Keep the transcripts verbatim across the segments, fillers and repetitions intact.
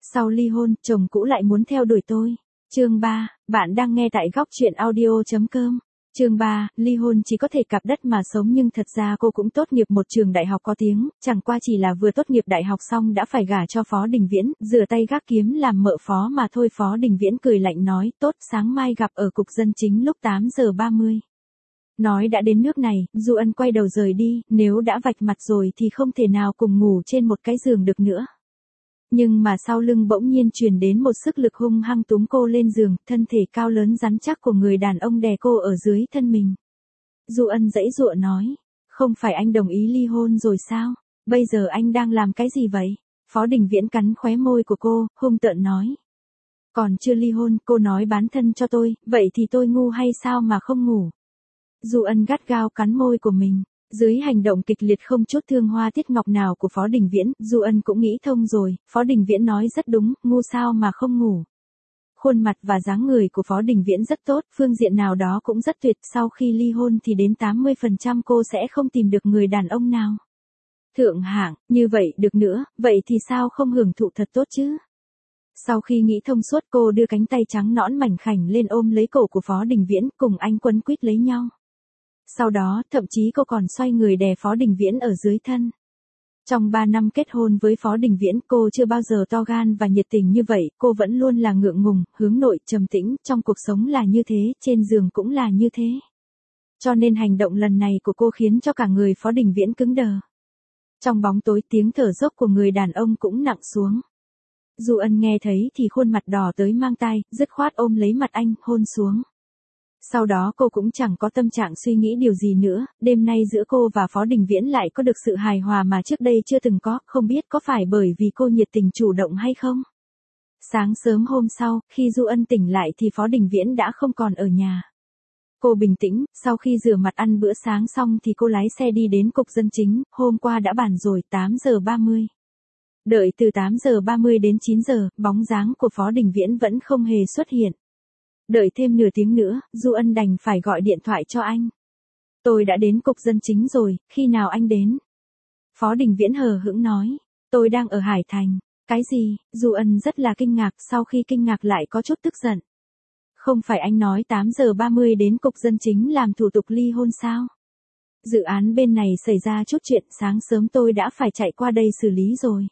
Sau ly hôn, chồng cũ lại muốn theo đuổi tôi. Chương ba, bạn đang nghe tại góc truyện audio.com. Chương ba, ly hôn chỉ có thể cặp đất mà sống nhưng thật ra cô cũng tốt nghiệp một trường đại học có tiếng, chẳng qua chỉ là vừa tốt nghiệp đại học xong đã phải gả cho Phó Đình Viễn, rửa tay gác kiếm làm mợ phó mà thôi. Phó Đình Viễn cười lạnh nói, tốt, sáng mai gặp ở cục dân chính lúc tám giờ ba mươi. Nói đã đến nước này, Du Ân quay đầu rời đi, nếu đã vạch mặt rồi thì không thể nào cùng ngủ trên một cái giường được nữa. Nhưng mà sau lưng bỗng nhiên truyền đến một sức lực hung hăng túm cô lên giường, thân thể cao lớn rắn chắc của người đàn ông đè cô ở dưới thân mình. Du Ân giãy giụa nói, không phải anh đồng ý ly hôn rồi sao? Bây giờ anh đang làm cái gì vậy? Phó Đình Viễn cắn khóe môi của cô, hung tợn nói. Còn chưa ly hôn, cô nói bán thân cho tôi, vậy thì tôi ngu hay sao mà không ngủ? Du Ân gắt gao cắn môi của mình. Dưới hành động kịch liệt không chút thương hoa tiết ngọc nào của Phó Đình Viễn, Du Ân cũng nghĩ thông rồi, Phó Đình Viễn nói rất đúng, ngu sao mà không ngủ. Khuôn mặt và dáng người của Phó Đình Viễn rất tốt, phương diện nào đó cũng rất tuyệt, sau khi ly hôn thì đến tám mươi phần trăm cô sẽ không tìm được người đàn ông nào thượng hạng, như vậy được nữa, vậy thì sao không hưởng thụ thật tốt chứ? Sau khi nghĩ thông suốt cô đưa cánh tay trắng nõn mảnh khảnh lên ôm lấy cổ của Phó Đình Viễn, cùng anh quấn quýt lấy nhau. Sau đó, thậm chí cô còn xoay người đè Phó Đình Viễn ở dưới thân. Trong ba năm kết hôn với Phó Đình Viễn, cô chưa bao giờ to gan và nhiệt tình như vậy, cô vẫn luôn là ngượng ngùng, hướng nội, trầm tĩnh, trong cuộc sống là như thế, trên giường cũng là như thế. Cho nên hành động lần này của cô khiến cho cả người Phó Đình Viễn cứng đờ. Trong bóng tối tiếng thở dốc của người đàn ông cũng nặng xuống. Du Ân nghe thấy thì khuôn mặt đỏ tới mang tai, dứt khoát ôm lấy mặt anh, hôn xuống. Sau đó cô cũng chẳng có tâm trạng suy nghĩ điều gì nữa, đêm nay giữa cô và Phó Đình Viễn lại có được sự hài hòa mà trước đây chưa từng có, không biết có phải bởi vì cô nhiệt tình chủ động hay không. Sáng sớm hôm sau, khi Du Ân tỉnh lại thì Phó Đình Viễn đã không còn ở nhà. Cô bình tĩnh, sau khi rửa mặt ăn bữa sáng xong thì cô lái xe đi đến cục dân chính, hôm qua đã bàn rồi, tám giờ ba mươi. Đợi từ tám giờ ba mươi đến chín giờ, bóng dáng của Phó Đình Viễn vẫn không hề xuất hiện. Đợi thêm nửa tiếng nữa, Du Ân đành phải gọi điện thoại cho anh. Tôi đã đến cục dân chính rồi, khi nào anh đến? Phó Đình Viễn hờ hững nói, tôi đang ở Hải Thành. Cái gì? Du Ân rất là kinh ngạc, sau khi kinh ngạc lại có chút tức giận. Không phải anh nói tám giờ ba mươi đến cục dân chính làm thủ tục ly hôn sao? Dự án bên này xảy ra chút chuyện, sáng sớm tôi đã phải chạy qua đây xử lý rồi.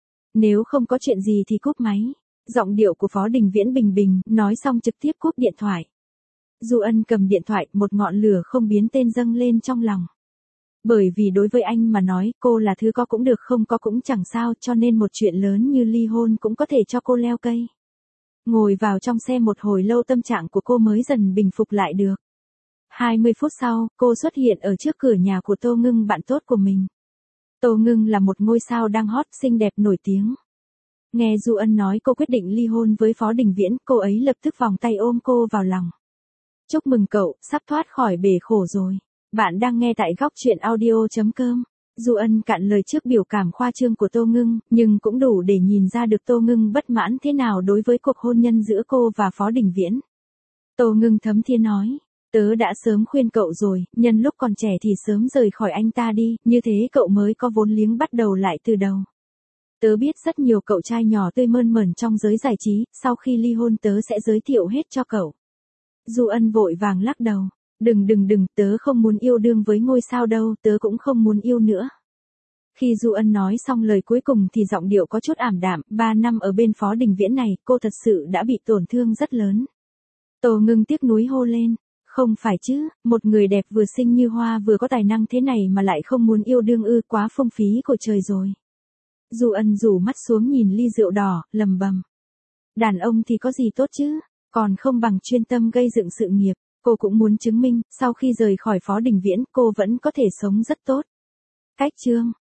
Nếu không có chuyện gì thì cúp máy. Giọng điệu của Phó Đình Viễn bình bình, nói xong trực tiếp cúp điện thoại. Du Ân cầm điện thoại, một ngọn lửa không biến tên dâng lên trong lòng. Bởi vì đối với anh mà nói, cô là thứ có cũng được không có cũng chẳng sao, cho nên một chuyện lớn như ly hôn cũng có thể cho cô leo cây. Ngồi vào trong xe một hồi lâu tâm trạng của cô mới dần bình phục lại được. hai mươi phút sau, cô xuất hiện ở trước cửa nhà của Tô Ngưng, bạn tốt của mình. Tô Ngưng là một ngôi sao đang hot, xinh đẹp nổi tiếng. Nghe Du Ân nói cô quyết định ly hôn với Phó Đình Viễn, cô ấy lập tức vòng tay ôm cô vào lòng. Chúc mừng cậu, sắp thoát khỏi bể khổ rồi. Bạn đang nghe tại góc truyện audio.com. Du Ân cạn lời trước biểu cảm khoa trương của Tô Ngưng, nhưng cũng đủ để nhìn ra được Tô Ngưng bất mãn thế nào đối với cuộc hôn nhân giữa cô và Phó Đình Viễn. Tô Ngưng thấm thía nói, tớ đã sớm khuyên cậu rồi, nhân lúc còn trẻ thì sớm rời khỏi anh ta đi, như thế cậu mới có vốn liếng bắt đầu lại từ đầu. Tớ biết rất nhiều cậu trai nhỏ tươi mơn mởn trong giới giải trí, sau khi ly hôn tớ sẽ giới thiệu hết cho cậu. Du Ân vội vàng lắc đầu, đừng đừng đừng, tớ không muốn yêu đương với ngôi sao đâu, tớ cũng không muốn yêu nữa. Khi Du Ân nói xong lời cuối cùng thì giọng điệu có chút ảm đạm, ba năm ở bên Phó Đình Viễn này, cô thật sự đã bị tổn thương rất lớn. Tô Ngưng tiếc nuối hô lên, không phải chứ, một người đẹp vừa xinh như hoa vừa có tài năng thế này mà lại không muốn yêu đương ư, quá phung phí của trời rồi. Du Ân rủ mắt xuống nhìn ly rượu đỏ, lầm bầm. Đàn ông thì có gì tốt chứ, còn không bằng chuyên tâm gây dựng sự nghiệp. Cô cũng muốn chứng minh, sau khi rời khỏi Phó Đình Viễn, cô vẫn có thể sống rất tốt. Cách chương